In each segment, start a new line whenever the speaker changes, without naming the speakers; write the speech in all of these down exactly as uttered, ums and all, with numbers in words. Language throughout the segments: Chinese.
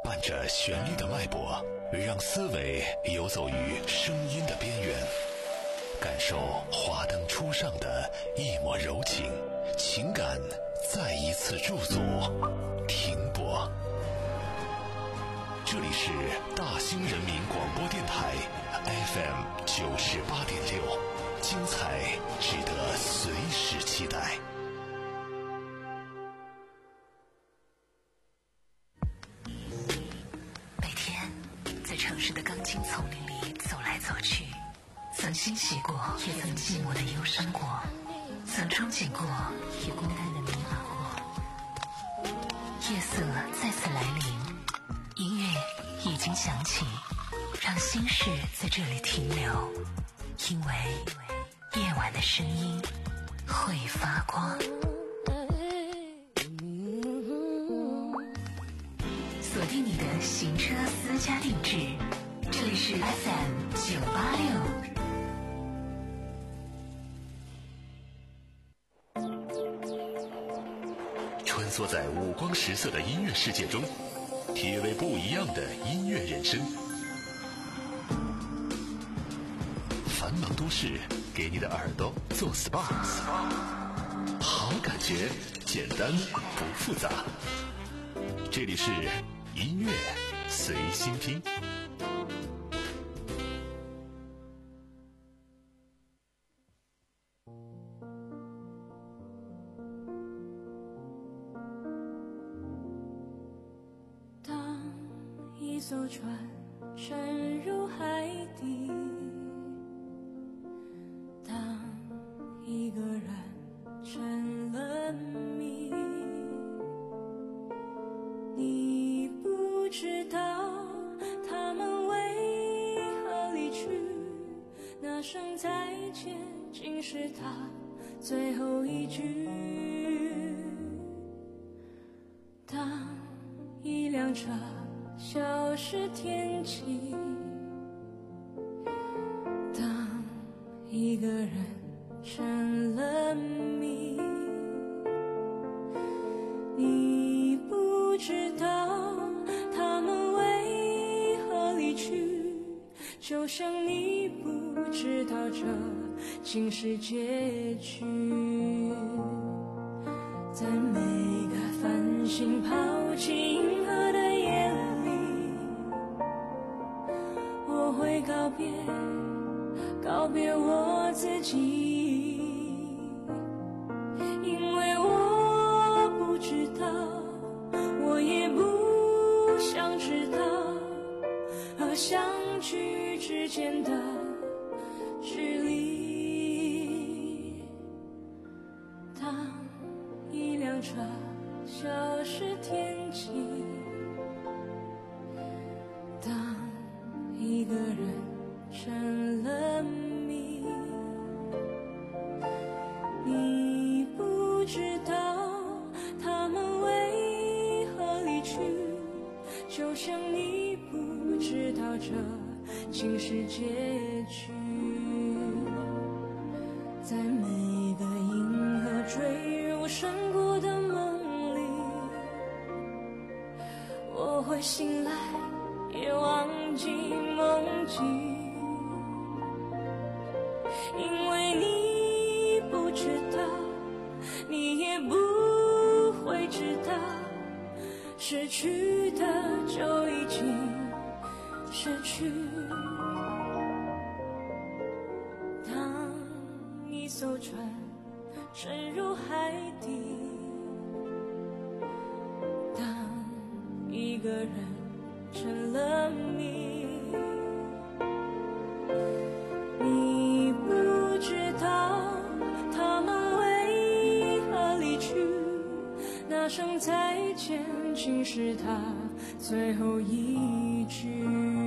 伴着旋律的脉搏，让思维游走于声音的边缘，感受华灯初上的一抹柔情，情感再一次驻足停泊。这里是大兴人民广播电台 F M 九十八点六，精彩值得随时期待。
每天在城市的钢筋丛林里走来走去，曾欣喜过，也曾寂寞的忧伤过，曾憧憬过，也孤单的迷茫过。夜色再次来临，音乐已经响起，让心事在这里停留，因为夜晚的声音会发光。锁定你的行车私家定制，这里是 F M 九八六。
穿梭在五光十色的音乐世界中，体味不一样的音乐人生。繁忙都市给你的耳朵做 S P A， 好感觉简单不复杂。这里是音乐随心听。
当一艘船沉入海底，当一个人成了谜，你不知道他们为何离去，那声再见竟是他最后一句。当一辆车消失天际，当一个人成了谜，你不知道他们为何离去，就像你不知道这竟是结局。在每个繁星抛弃银河的夜里，我会告别告别我自己，因为我不知道，我也不想知道和相聚之间的距离。当一辆车消失天际，当一个人成了谜，你不知道他们为何离去，就像你不知道这竟是结局。在每个银河坠入山谷的梦里，我会醒来也忘记梦境，因为你不知道，你也不会知道，失去的就已经失去。当一艘船沉入海底，当一个人成了谜，你不知道他们为何离去，那声再见竟是他最后一句。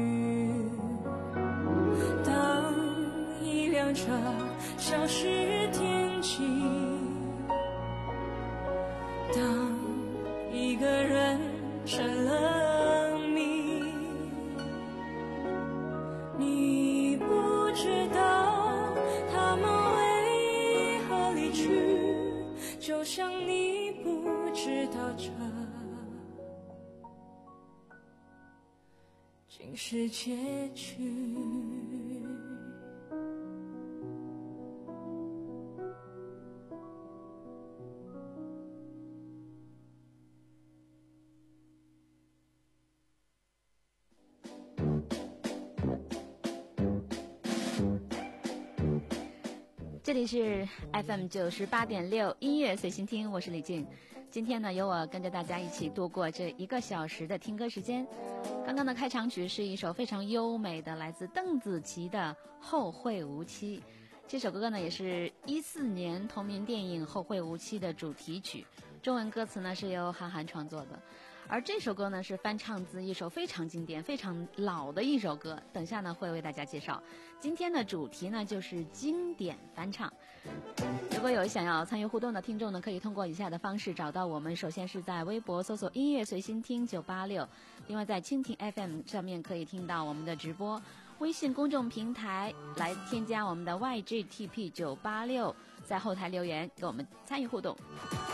当一辆车消失天际，当一个人成了谜，你不知道他们为何离去，就像你不知道这竟是结局。
这里是 F M 九十八点六音乐随心听，我是李静。今天呢，由我跟着大家一起度过这一个小时的听歌时间。刚刚的开场曲是一首非常优美的，来自邓紫棋的《后会无期》。这首歌呢，也是一四年同名电影《后会无期》的主题曲，中文歌词呢是由韩寒创作的。而这首歌呢是翻唱自一首非常经典非常老的一首歌，等下呢会为大家介绍。今天的主题呢就是经典翻唱。如果有想要参与互动的听众呢，可以通过以下的方式找到我们。首先是在微博搜索音乐随心听九八六，另外在蜻蜓 F M 上面可以听到我们的直播，微信公众平台来添加我们的 Y G T P 九八六，在后台留言跟我们参与互动。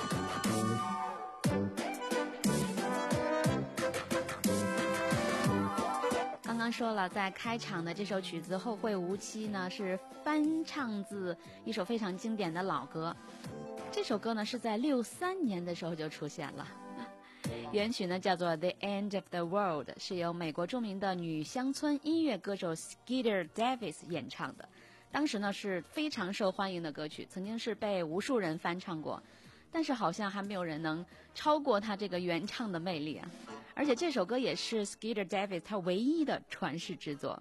刚刚说了，在开场的这首曲子《后会无期》呢，是翻唱自一首非常经典的老歌。这首歌呢是在六三年的时候就出现了，原曲呢叫做《The End of the World》，是由美国著名的女乡村音乐歌手 Skeeter Davis 演唱的。当时呢是非常受欢迎的歌曲，曾经是被无数人翻唱过，但是好像还没有人能超过他这个原唱的魅力啊！而且这首歌也是 Skeeter Davis 他唯一的传世之作。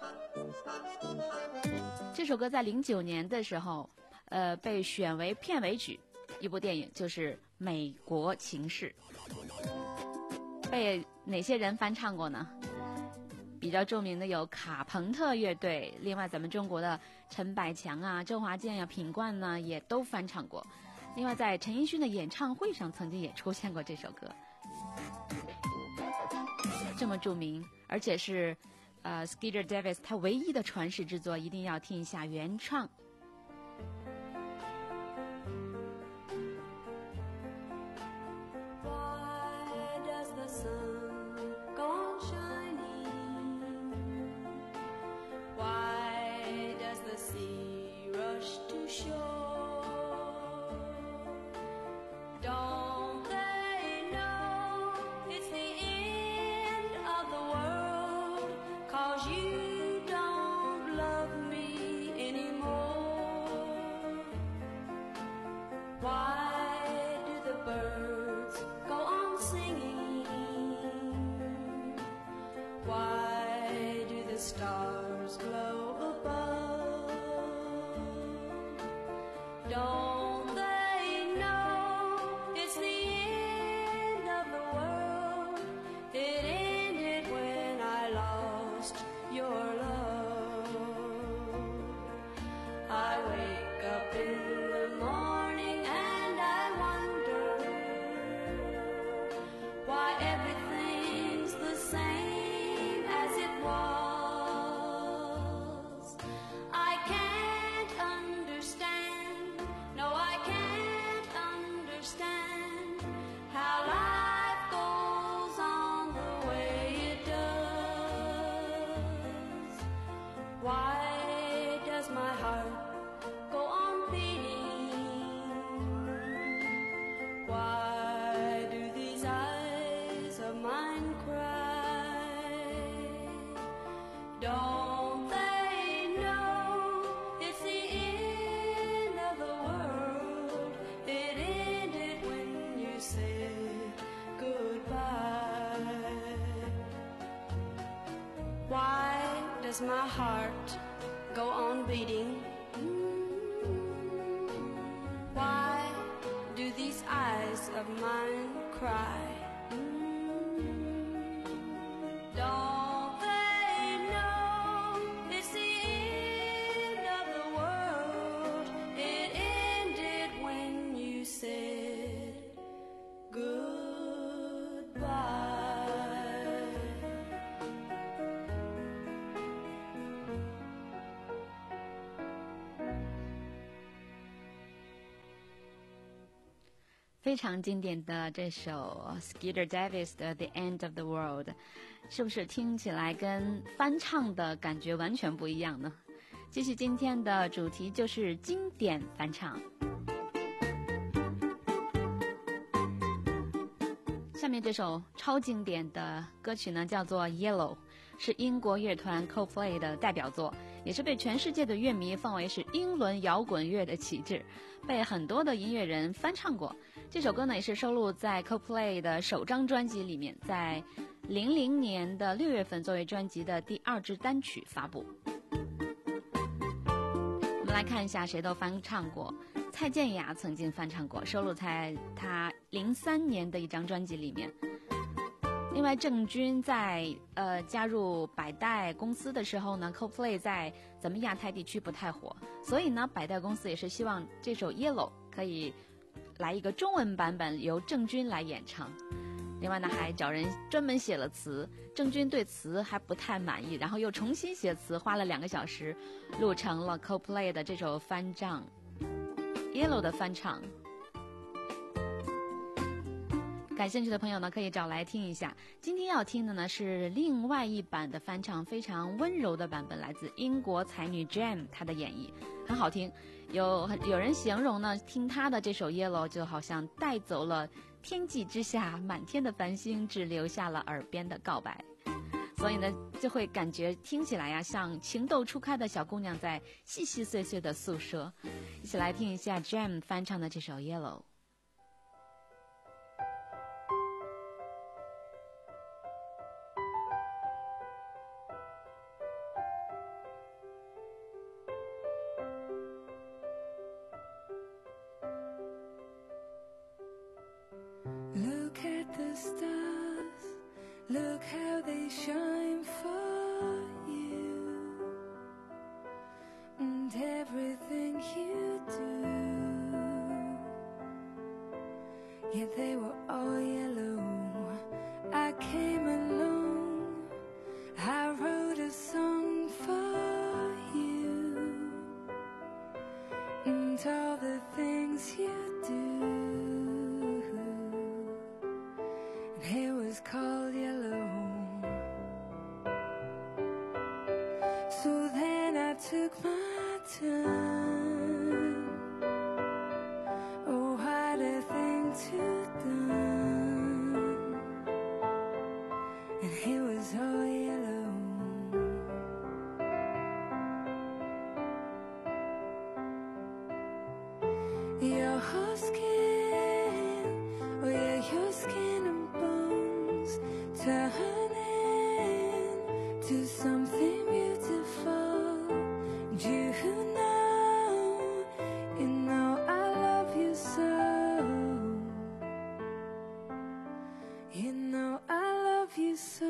这首歌在零九年的时候，呃，被选为片尾曲，一部电影就是《美国情事》。被哪些人翻唱过呢？比较著名的有卡朋特乐队，另外咱们中国的陈百强啊、周华健呀、啊、品冠呢也都翻唱过。另外在陈奕迅的演唱会上曾经也出现过这首歌，这么著名，而且是呃 Skeeter Davis 他唯一的传世之作，一定要听一下原唱。
Does my heart go on beating? Why do these eyes of mine cry? Don't they know it's the end of the world? It ended when you said goodbye.
非常经典的这首 Skeeter Davis 的 The End of the World， 是不是听起来跟翻唱的感觉完全不一样呢？继续今天的主题就是经典翻唱。下面这首超经典的歌曲呢，叫做 Yellow， 是英国乐团 Coldplay 的代表作，也是被全世界的乐迷奉为是英伦摇滚乐的旗帜，被很多的音乐人翻唱过。这首歌呢也是收录在 Coldplay 的首张专辑里面，在零零年的六月份作为专辑的第二支单曲发布。我们来看一下谁都翻唱过。蔡健雅曾经翻唱过，收录在她零三年的一张专辑里面。另外，郑钧在呃加入百代公司的时候呢 ，Coldplay 在咱们亚太地区不太火，所以呢，百代公司也是希望这首 Yellow 可以来一个中文版本，由郑钧来演唱。另外呢，还找人专门写了词，郑钧对词还不太满意，然后又重新写词，花了两个小时，录成了 Coldplay 的这首翻唱。Yellow 的翻唱，感兴趣的朋友呢可以找来听一下。今天要听的呢是另外一版的翻唱，非常温柔的版本，来自英国才女 Jam 她的演绎，很好听。有有人形容呢，听她的这首 Yellow 就好像带走了天际之下满天的繁星，只留下了耳边的告白。所以呢，就会感觉听起来呀、啊，像情窦初开的小姑娘在细细碎碎的诉说。一起来听一下 Jam 翻唱的这首
Yellow。Look at the stars, look how they shine for you, and everything you do, yet they were all yellow. I came along, I wrote a song for you, and all the things you do.It was called Yellow. So then I took my turn. Oh, what a thing to do. And it was all yellow. Your whole skin, oh yeah, your skin.Turning to something beautiful. You know, you know I love you so. You know I love you so.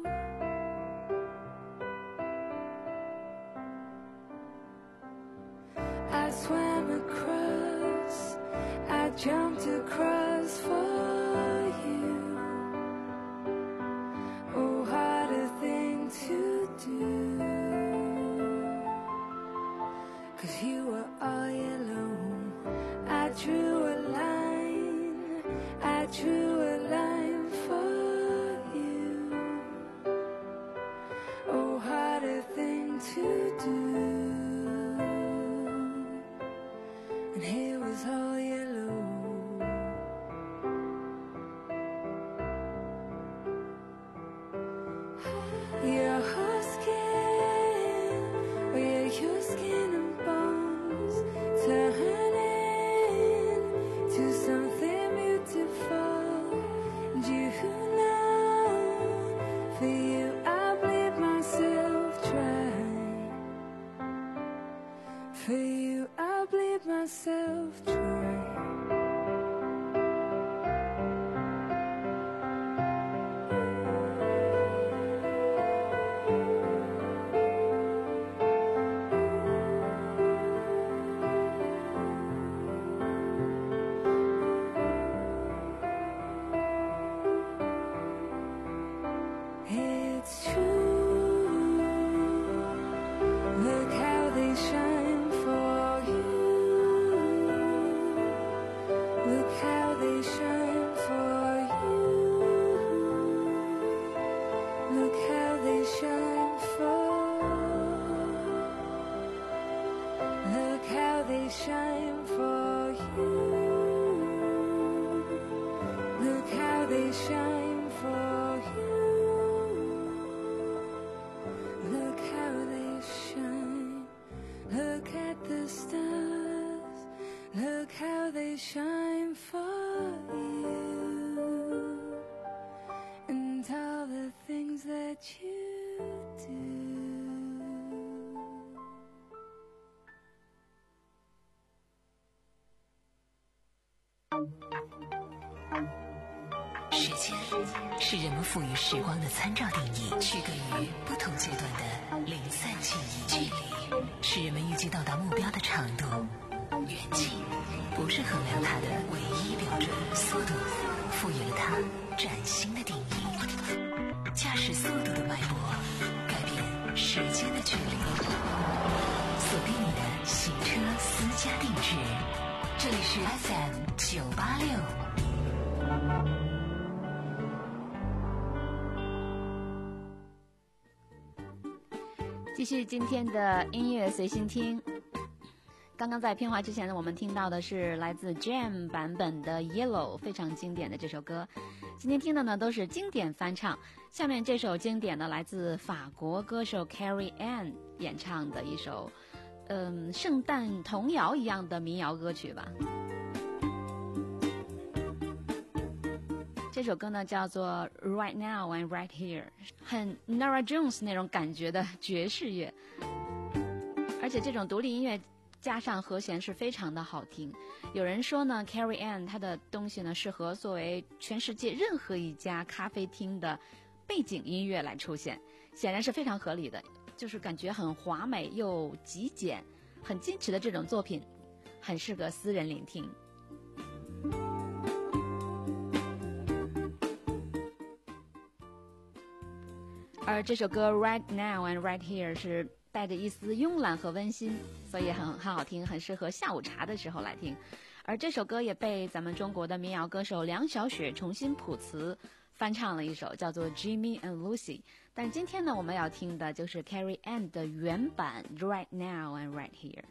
I swam across, I jumped across for you.Oh, what a thing to do, 'cause you were all yellow. I drew a line, I drew a line for you. Oh, what a thing to do, and it was all yellow.Your whole skin, oh yeah, your skin and bones, turning to something beautiful. they shine for you. Look how they shine. Look at the stars. Look how they shine for you. And all the things that you do.
时间是人们赋予时光的参照定义，区隔于不同阶段的零散记忆。距离是人们预计到达目标的长度，远近不是衡量它的唯一标准。速度赋予了它崭新的定义。驾驶速度的脉搏，改变时间的距离。锁定你的行车私家定制，这里是 F M 九八六。
继续今天的音乐随心听。刚刚在片花之前呢，我们听到的是来自 Jam 版本的 Yellow， 非常经典的这首歌。今天听的呢都是经典翻唱。下面这首经典的来自法国歌手 Carrie Ann 演唱的一首嗯，圣诞童谣一样的民谣歌曲吧。这首歌呢叫做 Right Now and Right Here， 很 Nora Jones 那种感觉的爵士乐，而且这种独立音乐加上和弦是非常的好听。有人说呢 Carrie Ann 她的东西呢适合作为全世界任何一家咖啡厅的背景音乐来出现，显然是非常合理的，就是感觉很华美又极简很矜持的这种作品很适合私人聆听。而这首歌 Right Now and Right Here 是带着一丝慵懒和温馨，所以很很好听，很适合下午茶的时候来听。而这首歌也被咱们中国的民谣歌手梁晓雪重新谱词翻唱了一首，叫做 Jimmy and Lucy。 但今天呢我们要听的就是 Carrie Ann 的原版 Right Now and Right Here。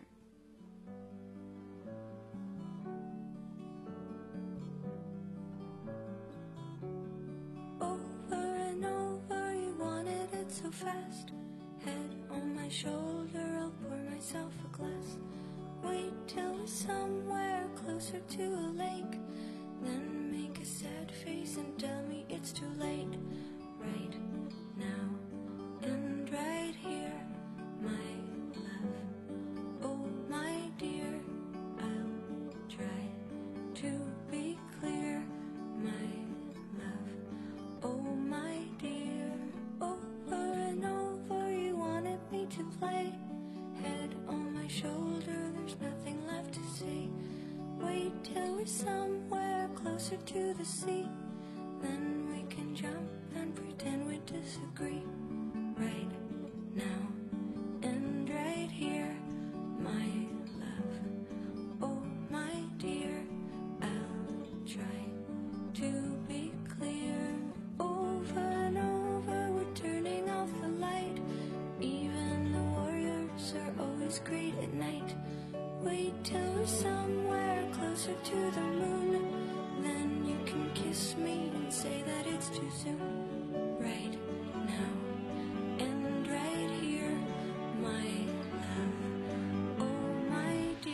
So fast, head on my shoulder, I'll pour myself a glass. Wait till we're somewhere closer to a lake, then make a sad face and tell me it's too late. Right now and right here, my love. Oh my dear, I'll try to be clear, my love. Oh my dear, oh and over you wanted me to play. Head on my shoulder, there's nothing left to say. Wait till we're somewhere closer to the sea, then we can jump and pretend we disagree. Right now and right here, my love. Oh my dear, I'll try to be clear. Over and over we're turning off the light. Even the warriors are always great at night. Wait till we're somewhere closer to the moon, then you can kiss me and say that it's too soon. Right now and right here, my love. Oh my dear.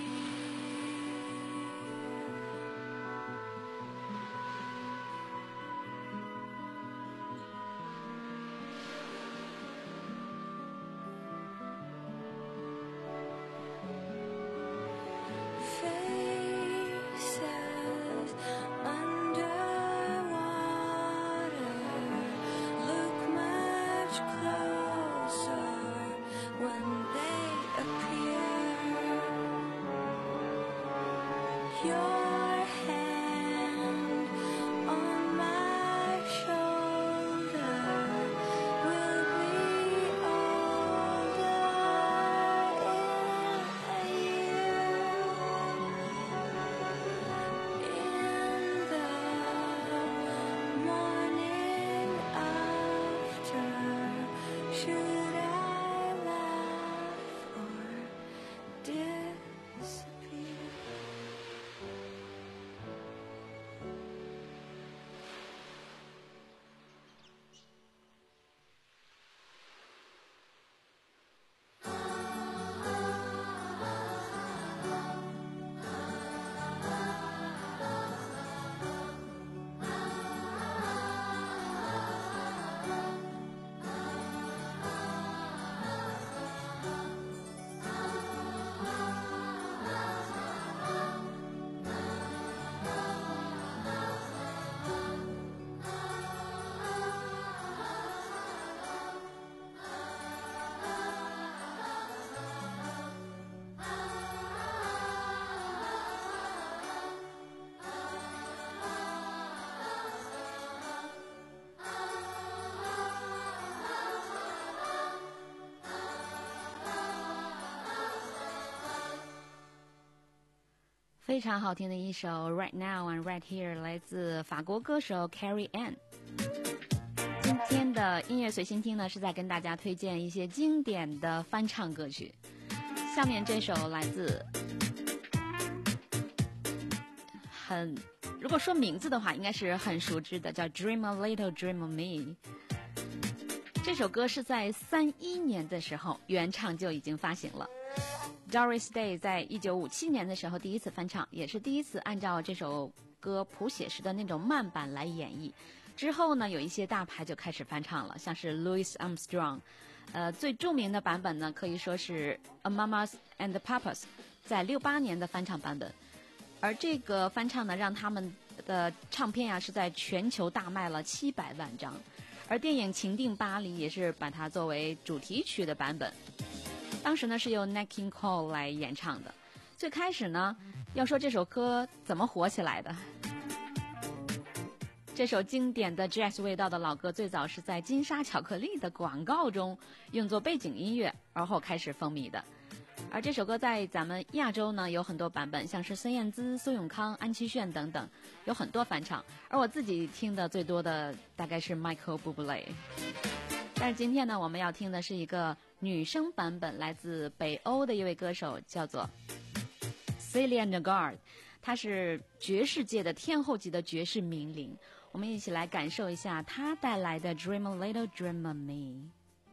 Faces underwater.
非常好听的一首 Right Now and Right Here 来自法国歌手 Carrie Ann。 今天的音乐随心听呢，是在跟大家推荐一些经典的翻唱歌曲。下面这首来自很，如果说名字的话应该是很熟知的，叫 Dream a Little Dream of Me。 这首歌是在三一年的时候原唱就已经发行了。Doris Day 在一九五七年的时候第一次翻唱，也是第一次按照这首歌谱写时的那种慢版来演绎。之后呢，有一些大牌就开始翻唱了，像是 Louis Armstrong， 呃，最著名的版本呢，可以说是 A Mamas and Papas 在六八年的翻唱版本。而这个翻唱呢，让他们的唱片呀、啊、是在全球大卖了七百万张。而电影《情定巴黎》也是把它作为主题曲的版本。当时呢是由 Nat King Cole 来演唱的。最开始呢，要说这首歌怎么火起来的，这首经典的 jazz 味道的老歌，最早是在金沙巧克力的广告中用作背景音乐，而后开始风靡的。而这首歌在咱们亚洲呢有很多版本，像是孙燕姿、苏永康、安七炫等等，有很多翻唱。而我自己听的最多的大概是 Michael Bublé。但是今天呢，我们要听的是一个女生版本，来自北欧的一位歌手，叫做 Celia Nagard， 她是爵士界的天后级的爵士名伶。我们一起来感受一下她带来的 Dream a Little Dream of Me。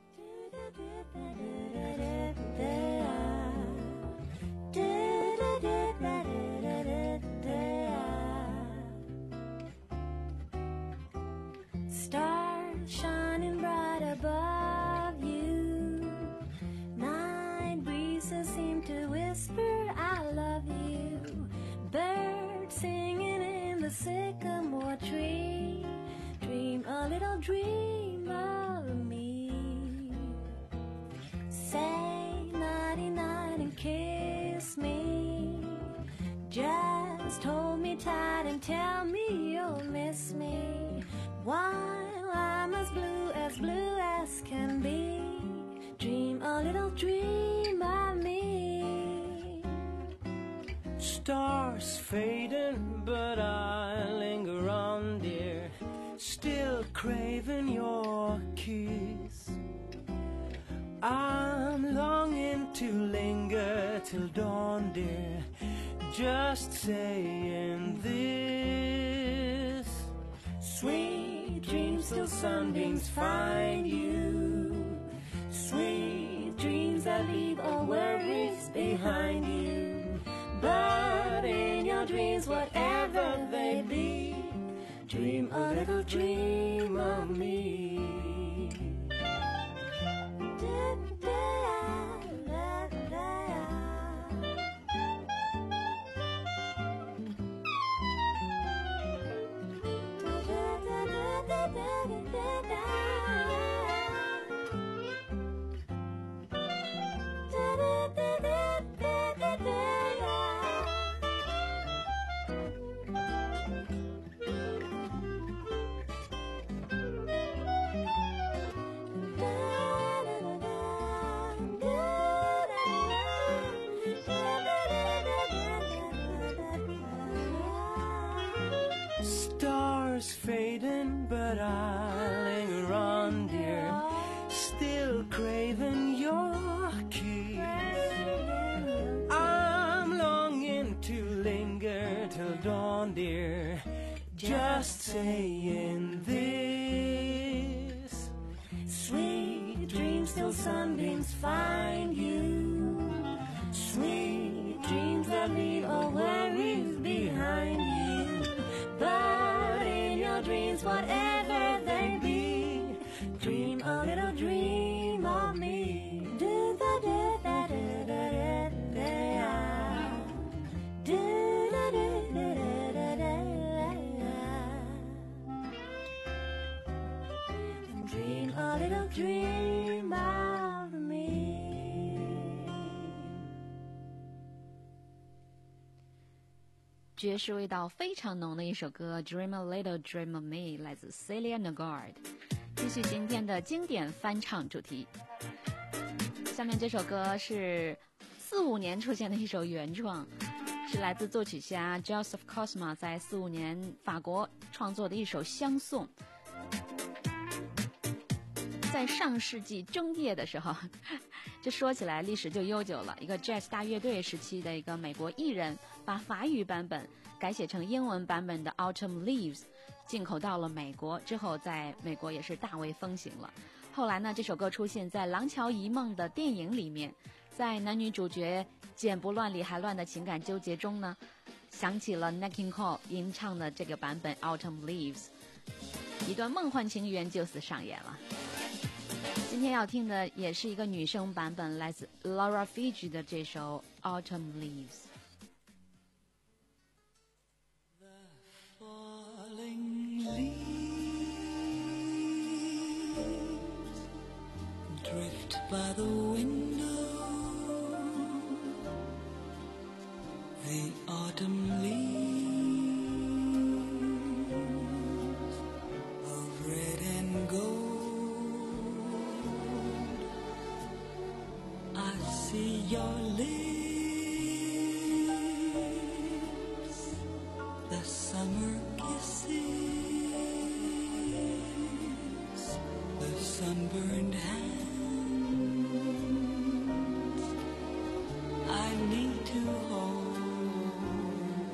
Stars shining bright above you, night breezes seem to whisper I love you, birds singing in the sycamore tree, dream a little dream of me, say nighty night and kiss me, just hold me tight and tell me you'll miss me, while I'm as blue as blue as can be, dream a little dream of me.
Stars fading, but I linger on, dear, still craving your kiss. I'm longing to linger till dawn, dear, just saying this. Sweet dreams till sunbeams find you, sweet dreams that leave all worries behind you, but in your dreams whatever they be, dream a little dream of me. Fading, but I linger on, dear, still craving your kiss. I'm longing to linger till dawn, dear, just saying this. Sweet dreams till sunbeams find you, sweet dreams that leave all worries behind you, but in your dreams whatever they be, dream a little dream of me. Do da da da da da da da do da da da da da and dream a little dream of me.
爵士味道非常浓的一首歌 Dream a Little Dream of Me 来自 Celia Nagard。 继续今天的经典翻唱主题，下面这首歌是四五年出现的一首原创， 是来自作曲家 Joseph Cosma 在四五年法国创作的一首乡颂。在上世纪中叶的时候，这说起来历史就悠久了，一个 jazz 大乐队时期的一个美国艺人把法语版本改写成英文版本的 Autumn Leaves 进口到了美国之后，在美国也是大为风行了。后来呢，这首歌出现在《廊桥遗梦》的电影里面，在男女主角剪不乱理还乱的情感纠结中呢，想起了 Nat King Cole 吟唱的这个版本 Autumn Leaves， 一段梦幻情缘就此上演了。今天要听的也是一个女生版本，来自 Laura Fiji 的这首 Autumn Leaves。
The falling leaves drift by the window, the autumn leaves of red and gold. I see your lips, the summer kisses, the sunburned hands I need to hold.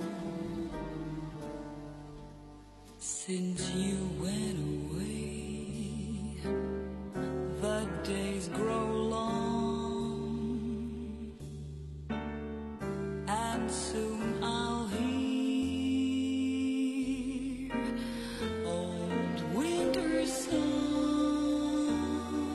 Since you went away, the days grow long, and soon I'll hear old winter's song.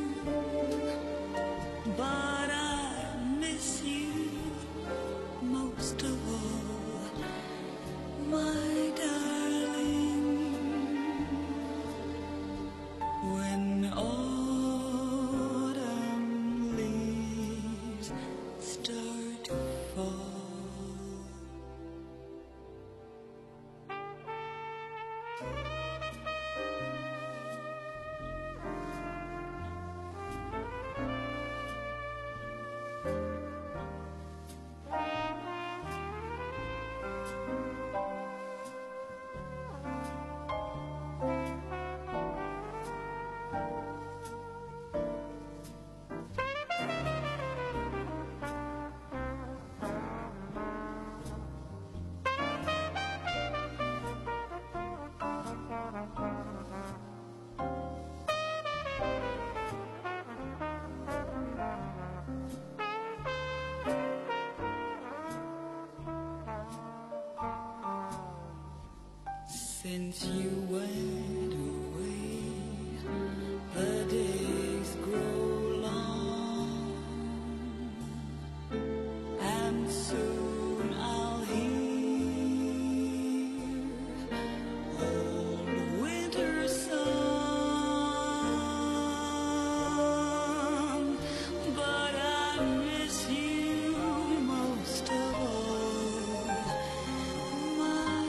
But I miss you most of all, my darling. When autumn leaves start to fall. Since you went away, the days grow long, and soon I'll hear old winter's song. But I miss you most of all, my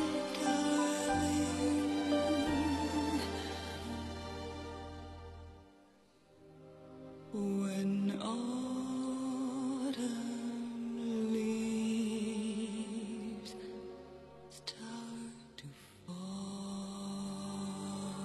when autumn leaves start to fall.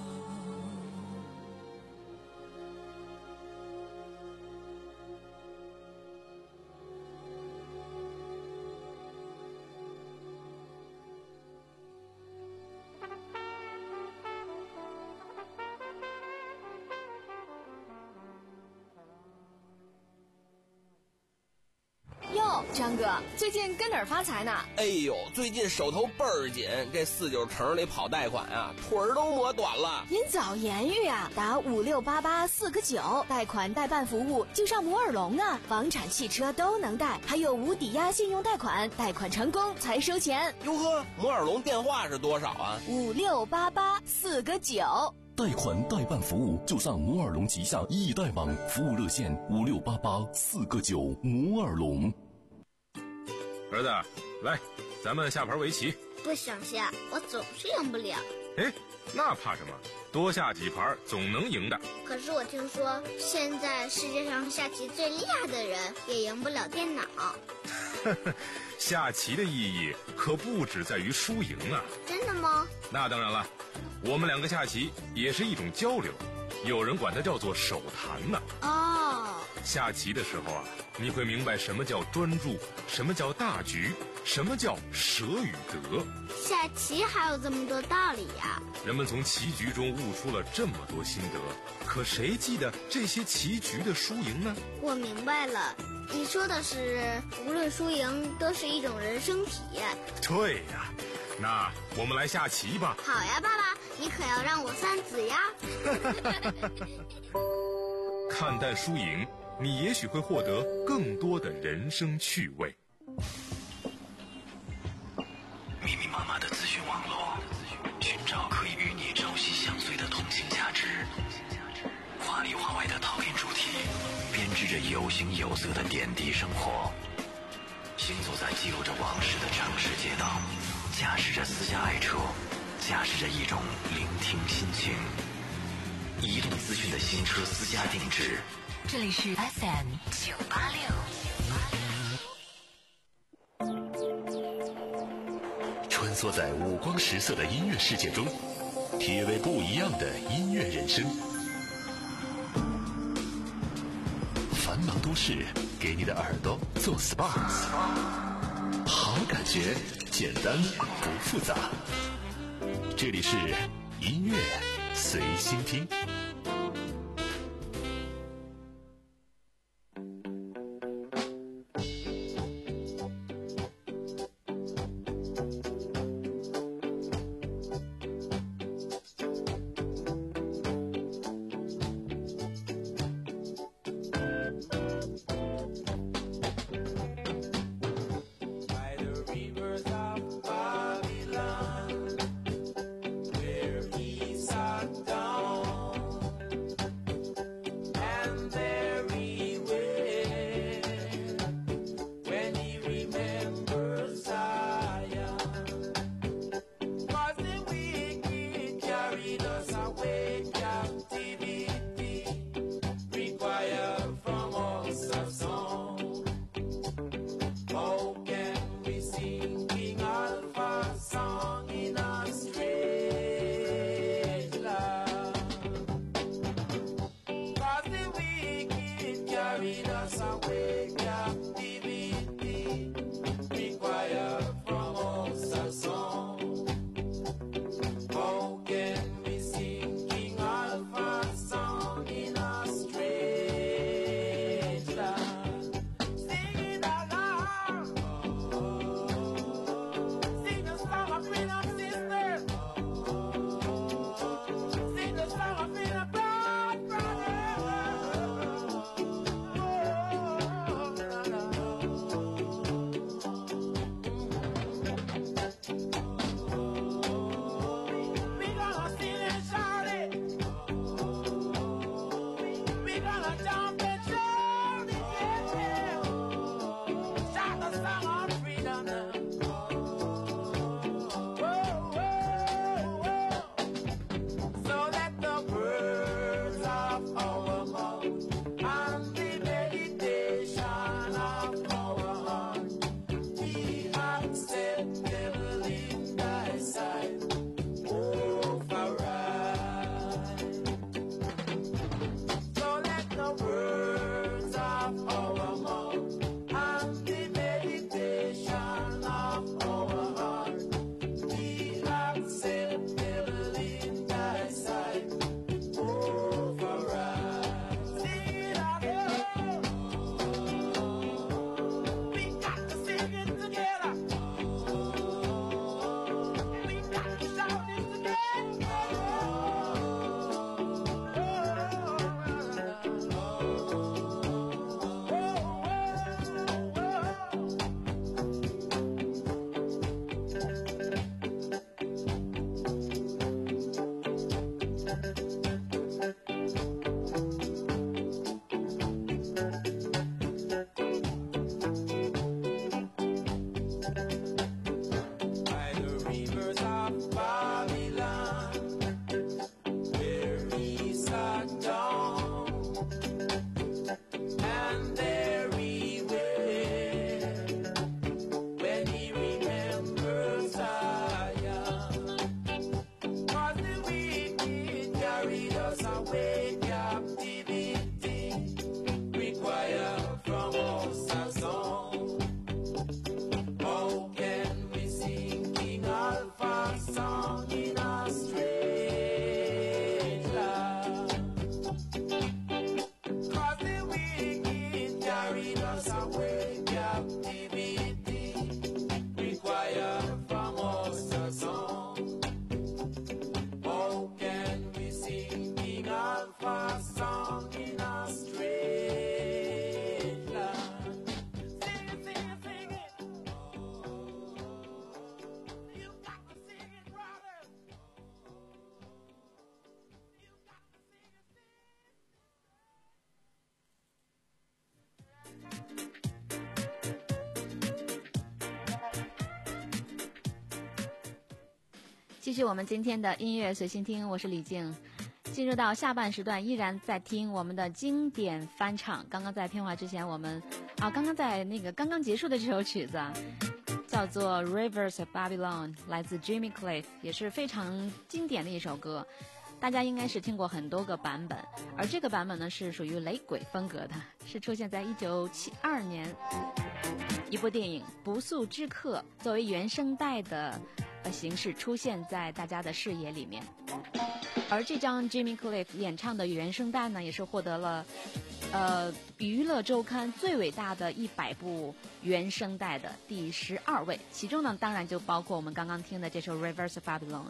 哟，张哥，最近跟哪儿发财呢？
哎呦，最近手头倍儿紧，这四九城里跑贷款啊，腿儿都磨短了。
您早言语啊，打五六八八四个九，贷款代办服务就上摩尔龙啊，房产、汽车都能贷，还有无抵押信用贷款，贷款成功才收钱。
哟呵，摩尔龙电话是多少啊？
五六八八四个九。
贷款代办服务就上摩尔龙旗下易贷网，服务热线五六八八四个九。摩尔龙。
儿子，来，咱们下盘围棋。
不想下，我总是赢不了。
哎，那怕什么？多下几盘总能赢的。
可是我听说，现在世界上下棋最厉害的人也赢不了电脑。
下棋的意义可不只在于输赢啊！
真的吗？
那当然了，我们两个下棋也是一种交流，有人管它叫做手谈呢。
哦，
下棋的时候啊，你会明白什么叫专注，什么叫大局，什么叫舍与得。
下棋还有这么多道理呀！
人们从棋局中悟出了这么多心得，可谁记得这些棋局的输赢呢？
我明白了，你说的是无论输赢都是一种人生体验。
对呀，那我们来下棋吧。
好呀，爸爸，你可要让我三子呀。
看淡输赢，你也许会获得更多的人生趣味。
密密麻麻的资讯网络，寻找可以与你朝夕相随的同性价值。华里华外的讨论主题，编织着有形有色的点滴生活。行走在记录着往事的城市街道，驾驶着私家爱车，驾驶着一种聆听心情。移动资讯的新车私家定制，
这里是 F M 九八六。
穿梭在五光十色的音乐世界中，体味不一样的音乐人生。繁忙都市给你的耳朵做 S P A， 好感觉，简单不复杂。这里是音乐随心听。
继续我们今天的音乐随心听，我是李静。进入到下半时段，依然在听我们的经典翻唱。刚刚在片花之前，我们啊，刚刚在那个刚刚结束的这首曲子啊，叫做《Rivers of Babylon》，来自 Jimmy Cliff， 也是非常经典的一首歌。大家应该是听过很多个版本，而这个版本呢是属于雷鬼风格的，是出现在一九七二年一部电影《不速之客》作为原声带的呃形式出现在大家的视野里面。而这张 Jimmy Cliff 演唱的原声带呢，也是获得了呃娱乐周刊最伟大的一百部原声带的第十二位，其中呢当然就包括我们刚刚听的这首 Rivers of Babylon。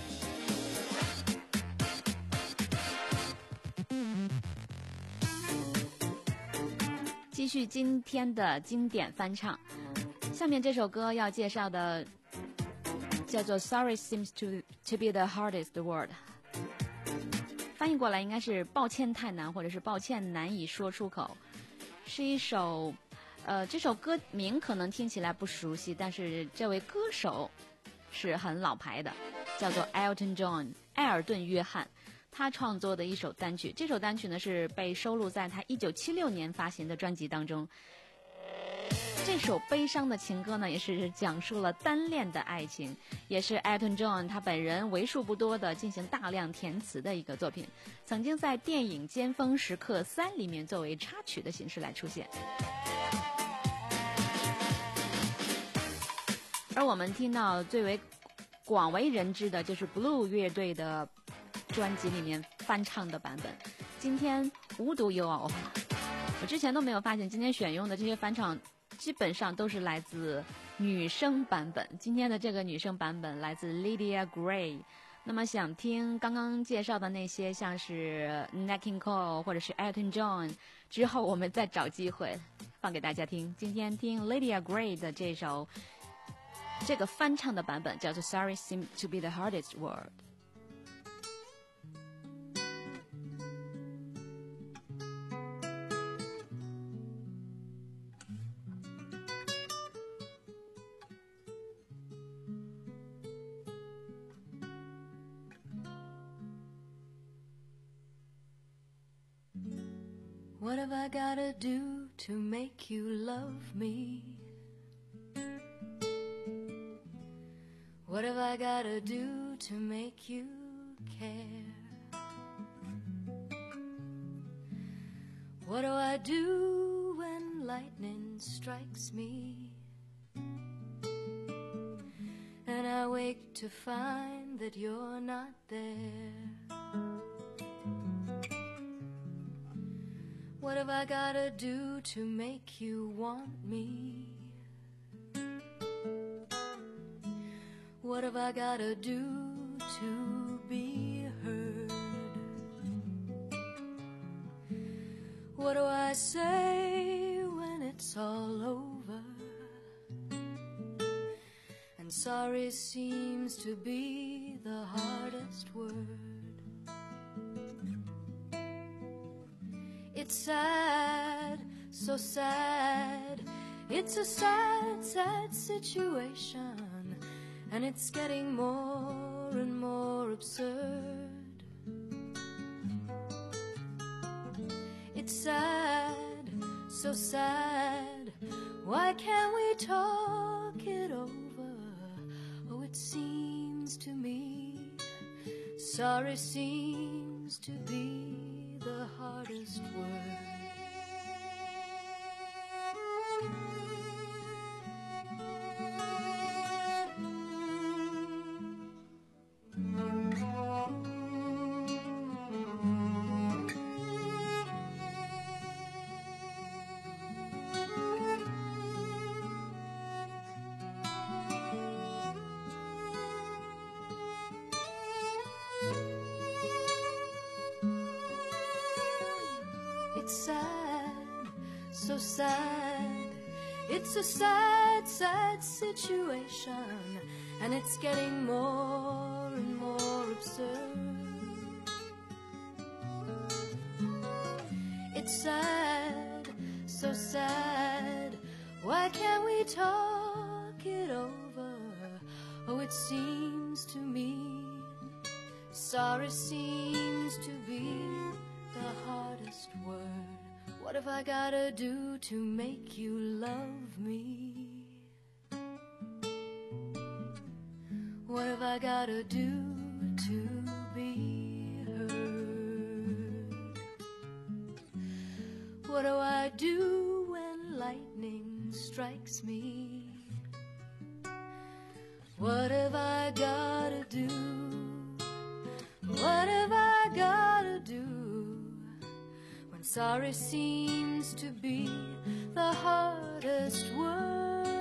继续今天的经典翻唱，下面这首歌要介绍的叫做 Sorry seems to to be the hardest word， 翻译过来应该是抱歉太难，或者是抱歉难以说出口。是一首呃这首歌名可能听起来不熟悉，但是这位歌手是很老牌的，叫做 Elton John 埃尔顿约翰。他创作的一首单曲，这首单曲呢是被收录在他一九七六年发行的专辑当中。这首悲伤的情歌呢，也是讲述了单恋的爱情，也是 Elton John 他本人为数不多的进行大量填词的一个作品，曾经在电影《尖峰时刻三》里面作为插曲的形式来出现。而我们听到最为广为人知的就是 Blue 乐队的专辑里面翻唱的版本，今天无独有偶，我之前都没有发现，今天选用的这些翻唱基本上都是来自女生版本。今天的这个女生版本来自 Lydia Gray。 那么想听刚刚介绍的那些像是 Nat King Cole 或者是 Elton John 之后，我们再找机会放给大家听。今天听 Lydia Gray 的这首这个翻唱的版本，叫做 Sorry seems to be the hardest
word。What have I gotta do to make you love me? What have I gotta do to make you care? What do I do when lightning strikes me? And I wake to find that you're not there.What have I gotta do to make you want me? What have I gotta do to be heard? What do I say when it's all over? And sorry seems to be the hardest word.It's sad, so sad. It's a sad, sad situation, and it's getting more and more absurd. It's sad, so sad. Why can't we talk it over? Oh, it seems to me sorry seems to be the hardest word. It's sad, so sad. It's a sad, sad situation, and it's getting more and more absurd. It's sad, so sad. Why can't we talk it over? Oh, it seems seems to me, sorry seems to be the hardest word. What have I gotta do to make you love me? What have I gotta do to be heard? What do I do when lightning strikes me? What have I gotta do? What have I gotta do when sorry seems to be the hardest word?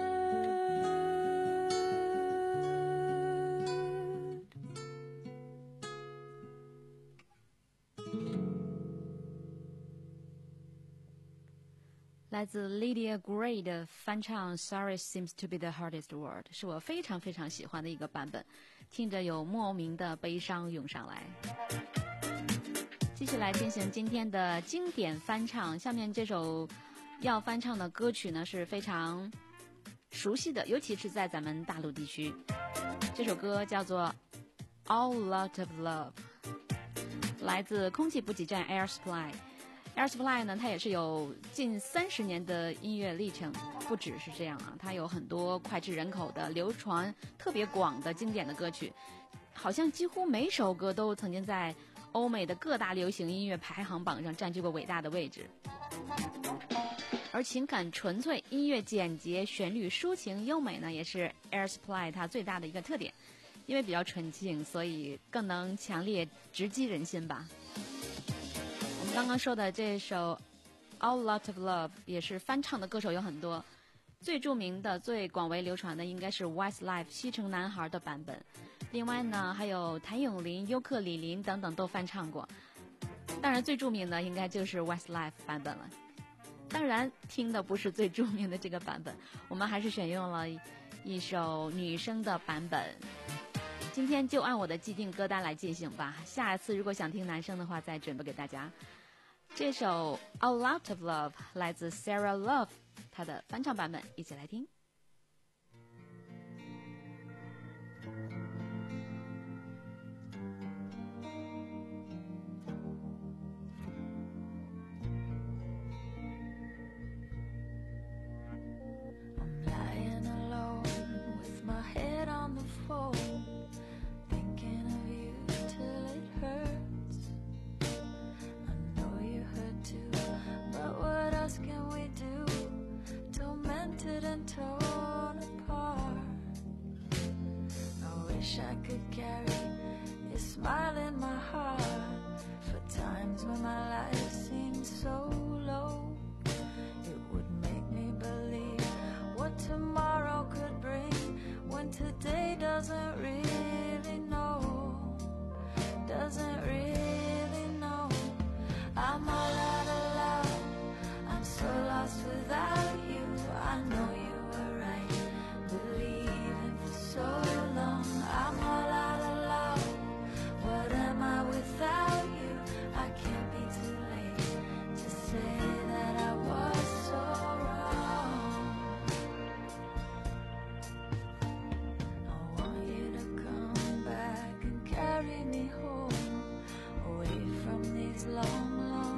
来自 Lydia Gray 的翻唱 Sorry Seems to be the Hardest Word 是我非常非常喜欢的一个版本，听着有莫名的悲伤涌上来。继续来进行今天的经典翻唱，下面这首要翻唱的歌曲呢是非常熟悉的，尤其是在咱们大陆地区。这首歌叫做 All Lot of Love， 来自空气补给站 Air Supply。Air Supply 呢，它也是有近三十年的音乐历程，不只是这样啊，它有很多脍炙人口的、流传特别广的经典的歌曲，好像几乎每首歌都曾经在欧美的各大流行音乐排行榜上占据过伟大的位置。而情感纯粹、音乐简洁、旋律抒情优美呢，也是 Air Supply 它最大的一个特点，因为比较纯净，所以更能强烈直击人心吧。刚刚说的这首 All Lot of Love 也是翻唱的歌手有很多，最著名的最广为流传的应该是 Westlife 西城男孩的版本，另外呢还有谭咏麟、尤克里里等等都翻唱过，当然最著名的应该就是 Westlife 版本了。当然听的不是最著名的这个版本，我们还是选用了一首女生的版本。今天就按我的既定歌单来进行吧，下一次如果想听男生的话再准备给大家。这首 A Lot of Love 来自 Sarah Love 她的翻唱版本，一起来听。
I'm lying alone with my head on the phone, thinking of you till it hurts. But what else can we do? Tormented and torn apart. I wish I could carry your smile in my heart for times when my life seems so low. It would make me believe what tomorrow could bring when today doesn't really know, doesn't really know. I'm all out of love, I'm so lost without you. I know you were right, believing for so long. I'm all out of love, what am I without you? I can't be too late to say that I was so wrong. I want you to come back and carry me home, away from these long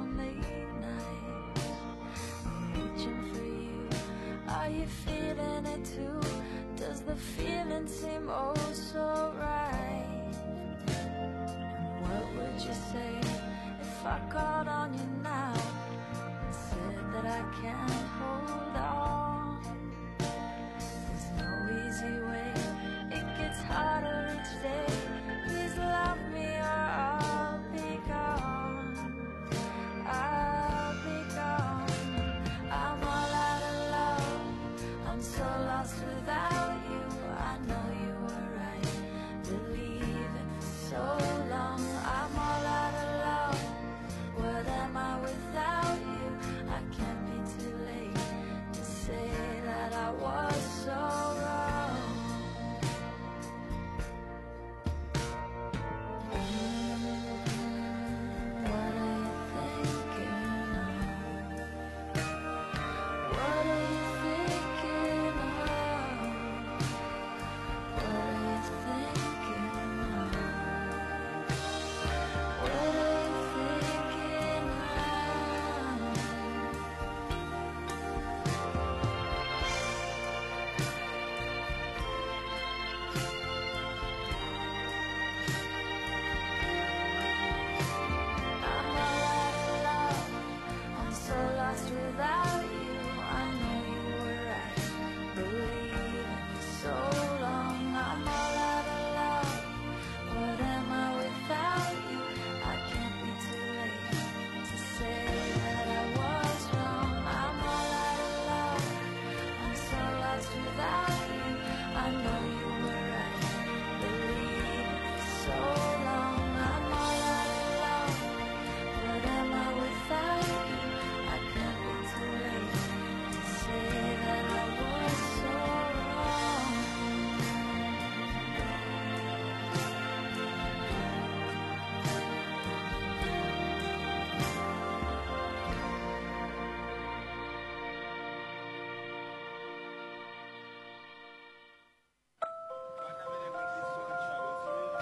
Are you feeling it too? Does the feeling seem oh so right? And what would you say if I called on you now and said that I can't hold on? There's no easy way, it gets harder each day. Please love me or I'll be gone, I'll be gone. I'm all out of love, I'm so lost without you. I know you were right, believing for so long. I'm all out of love, what am I without you? I can't be too late to say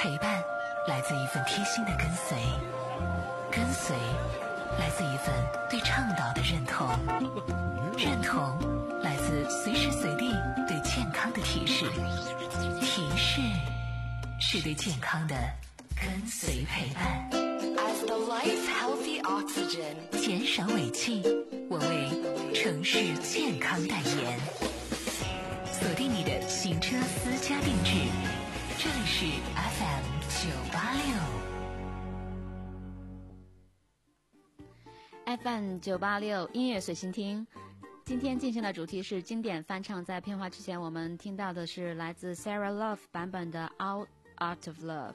陪伴来自一份贴心的跟随，跟随来自一份对倡导的认同，认同来自随时随地对健康的提示，提示是对健康的跟随陪伴。
As the life healthy oxygen，
减少尾气，我为城市健康代言。锁定你的行车私家定制，这里是 F M 九八六。
F M 九八六音乐随心听，今天进行的主题是经典翻唱。在片花之前，我们听到的是来自 Sarah Love 版本的 Out Out of Love。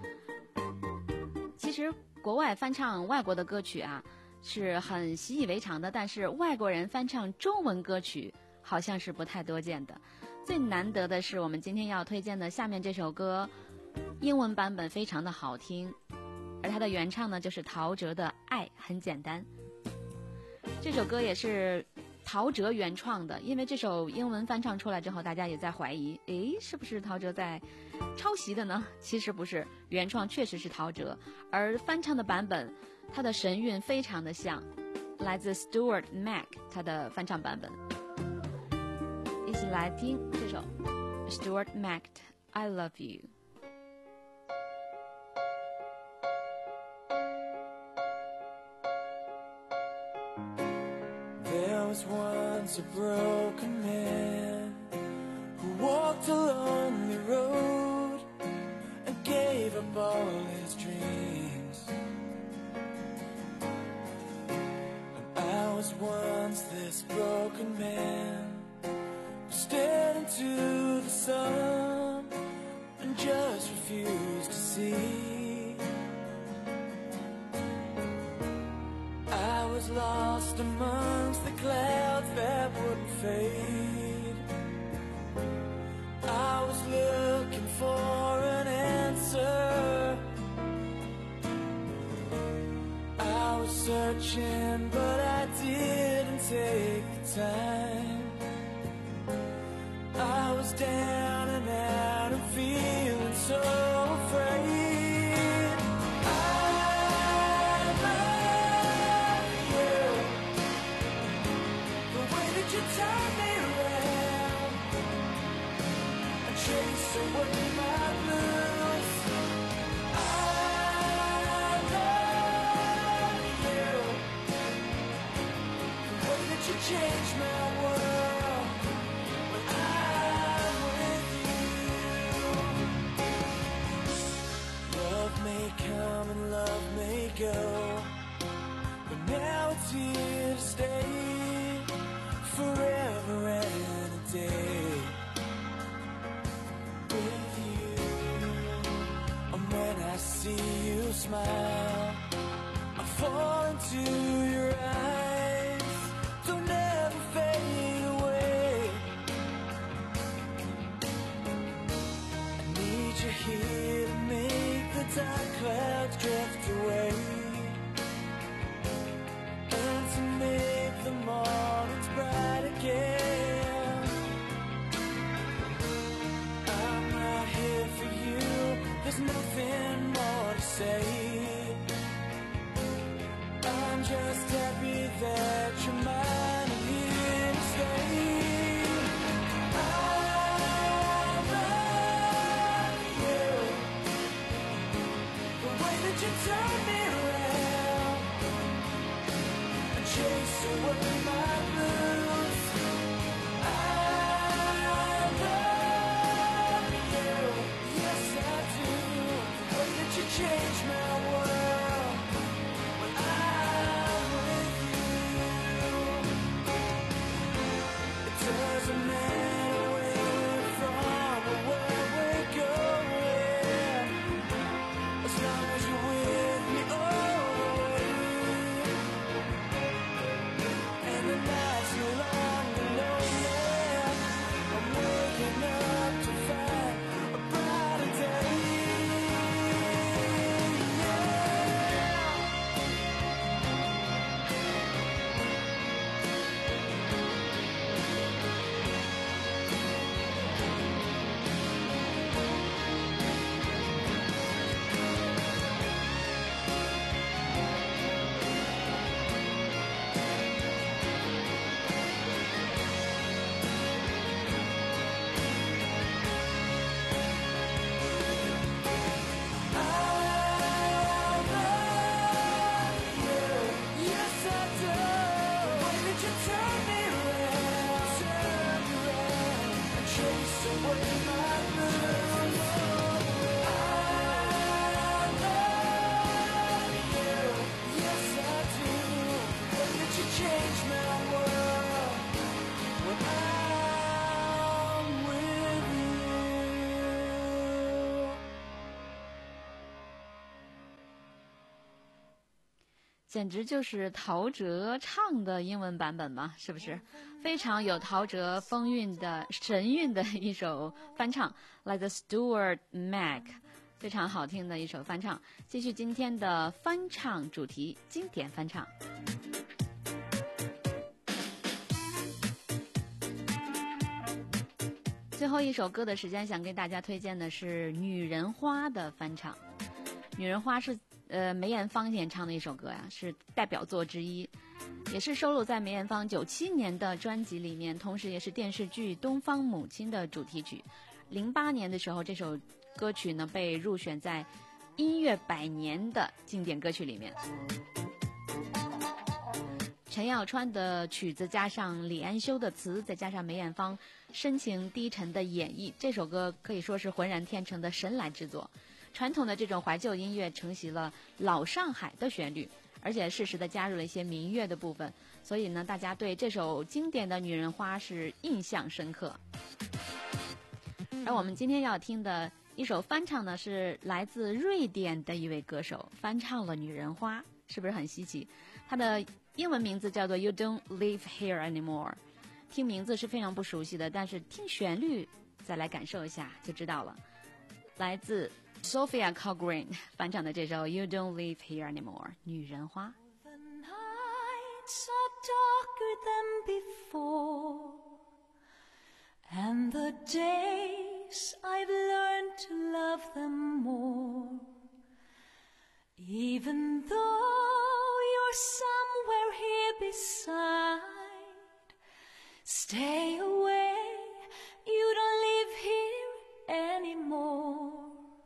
其实国外翻唱外国的歌曲啊，是很习以为常的，但是外国人翻唱中文歌曲好像是不太多见的。最难得的是我们今天要推荐的下面这首歌，英文版本非常的好听，而它的原唱呢就是陶喆的《爱很简单》。这首歌也是陶喆原创的，因为这首英文翻唱出来之后，大家也在怀疑，诶，是不是陶喆在抄袭的呢？其实不是，原创确实是陶喆，而翻唱的版本，它的神韵非常的像，来自 Stuart Mac 他的翻唱版本。一起来听这首 Stuart Mac I Love You。
There was once a broken man who walked a lonely road and gave up all his dreams. And I was once this broken man who stared into the sun and just refused to see. I was lost amongst the clouds that wouldn't fade. I was looking for an answer. I was searching, but I didn't take the time. I was down and out and feeling so afraid. You turn me around and chase away my blues. I love you. The way that you change my world when I'm with you. Love may come and love may go, but now it's here to stay. Forever and a day with you. And when I see you smile, I fall into your eyes. Don't ever fade away. I need you here to make the dark clouds drift away, and to make the mornings bright again. I'm right here for you, there's nothing more to say. I'm just happy that you're mine and here to stay. I love you. The way that you turn me around and chase away my blues. I love you, yes I do. The way that you change my world when I'm with you. It doesn't matter where we're from or where we're going, as long as you're with me always. And the night's no longer lonely. I'm waking up to find a brighter day. Yeah. away my blues. I love you, yes I do. And that you change my world when I'm with you.
简直就是陶喆唱的英文版本嘛，是不是？非常有陶喆风韵的神韵的一首翻唱，来自 Stuart Mac， 非常好听的一首翻唱。继续今天的翻唱主题，经典翻唱。最后一首歌的时间，想给大家推荐的是《女人花》的翻唱。《女人花》是呃梅艳芳演唱的一首歌呀，是代表作之一，也是收录在梅艳芳九七年的专辑里面，同时也是电视剧《东方母亲》的主题曲。零八年的时候，这首歌曲呢被入选在音乐百年的经典歌曲里面。陈耀川的曲子加上李安修的词，再加上梅艳芳深情低沉的演绎，这首歌可以说是浑然天成的神来之作。传统的这种怀旧音乐承袭了老上海的旋律，而且适时的加入了一些民乐的部分，所以呢，大家对这首经典的《女人花》是印象深刻。而我们今天要听的一首翻唱呢，是来自瑞典的一位歌手翻唱了《女人花》，是不是很稀奇？他的英文名字叫做 You Don't Live Here Anymore， 听名字是非常不熟悉的，但是听旋律再来感受一下就知道了。来自 Sophia Colgreen 翻唱的这首 You Don't Live Here Anymore 女人花。
The nights are darker than before, and the days I've learned to love them more. Even though you're somewhere here beside, stay away, you don't live here anymore.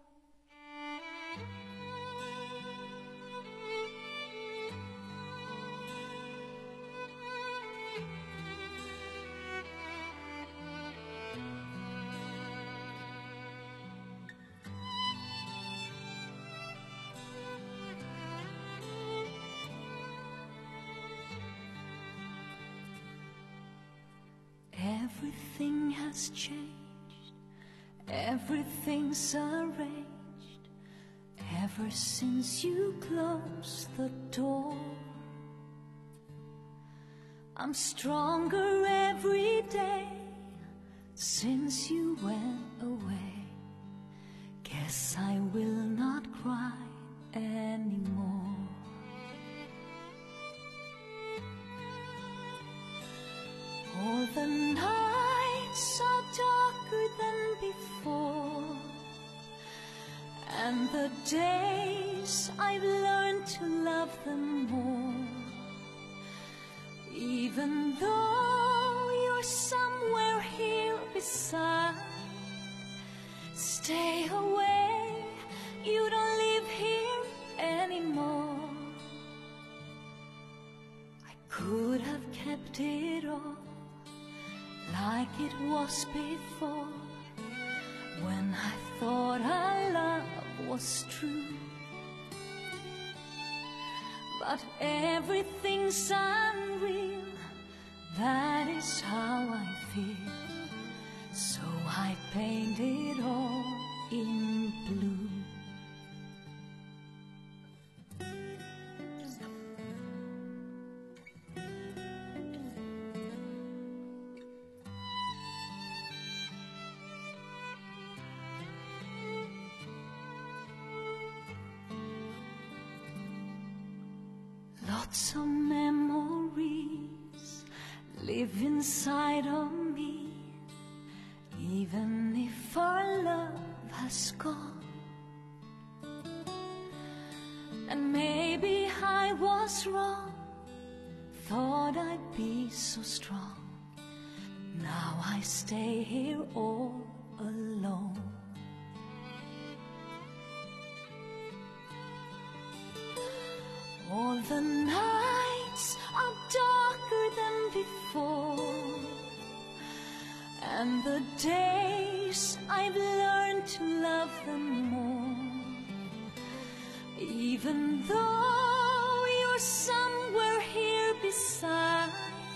Everything has changed, everything's arranged, ever since you closed the door. I'm stronger every day since you went away. Guess I will not cry anymore. All the nights are darker than before, and the days I've learned to love them more. Even though you're somewhere here beside, stay away, you don't live here anymore. I could have kept it all like it was before, when I thought our love was true. But everything's unreal, that is how I feel. So I paint it all in blue. Lots of memories live inside of me, even if our love has gone. And maybe I was wrong, thought I'd be so strong. Now I stay here all alone. All the nights are darker than before, And the days I've learned to love them more. Even though you're somewhere here beside,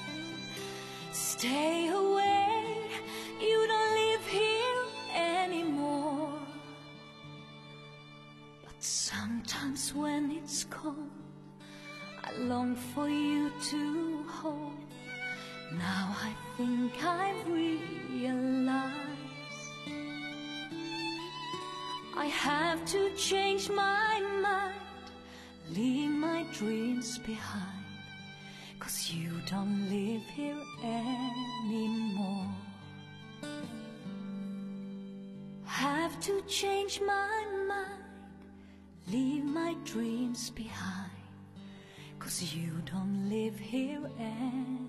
stay away, you don't live here anymore. But sometimes when it's cold, I long for you to hold. Now I think I've realized I have to change my mind, leave my dreams behind, 'cause you don't live here anymore. Have to change my mind, leave my dreams behind, 'cause you don't live here anymore.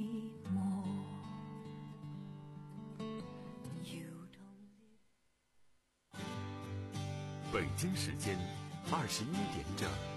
You don't live...
北京时间二十一点整。